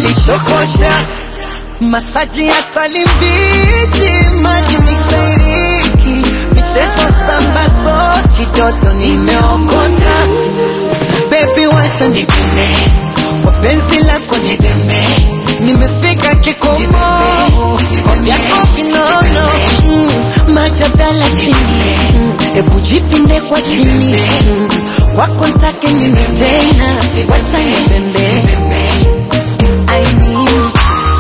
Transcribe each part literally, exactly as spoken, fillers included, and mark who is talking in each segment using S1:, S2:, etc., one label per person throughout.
S1: twalichokosha. Masaji ya salimbichi, maji misairiki, michezo samba soti, toto nimeokota. Baby wacha nipende, wapenzi lako nibembe, nimefika kikomo, vyako vinono, mm, majadala sini, mm, ebu jipinde kwa chini, mm, kwako ntake nini tena, wacha nibembe, I mean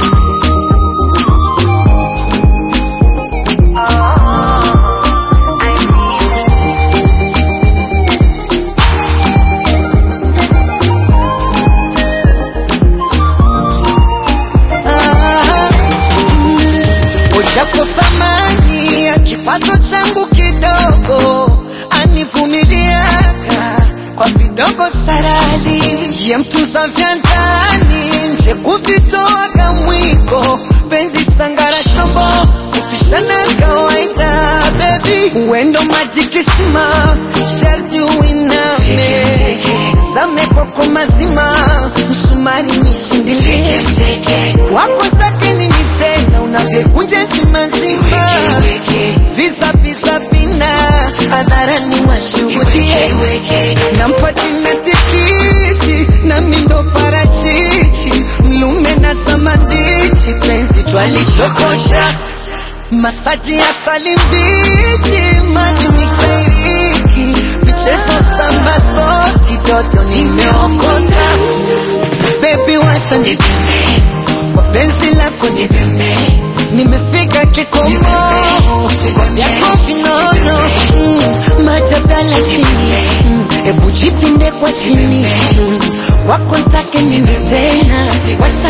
S1: Japo thamani ya kipato changu kidogo, anivumiliaka kwa vidogo sarali, ye mtuza vya ndani, nje kuvitoaga mwiko, penzi sangara shombo, kupishana kawaida. Baby uendo majikisima, sharti uiname, zame koko mazima, msumari nishindilie, wako take nini tena, unavyekunje zima zima, visa visa vina, hadharani washuhudie, nampatina tikiti, na mindo parachichi, mlume na samandichi, penzi twalichokosha. Masaji ya salimbichi, maji misairiki, michezo samba soti, toto nimeokota. Baby wacha nibembe, wapenzi lako nibembe, nimefika kikomo, vyako vinono, mm, majadala sini, mm, ebu jipinde kwa chini, mm, wako ntake nini tena, wacha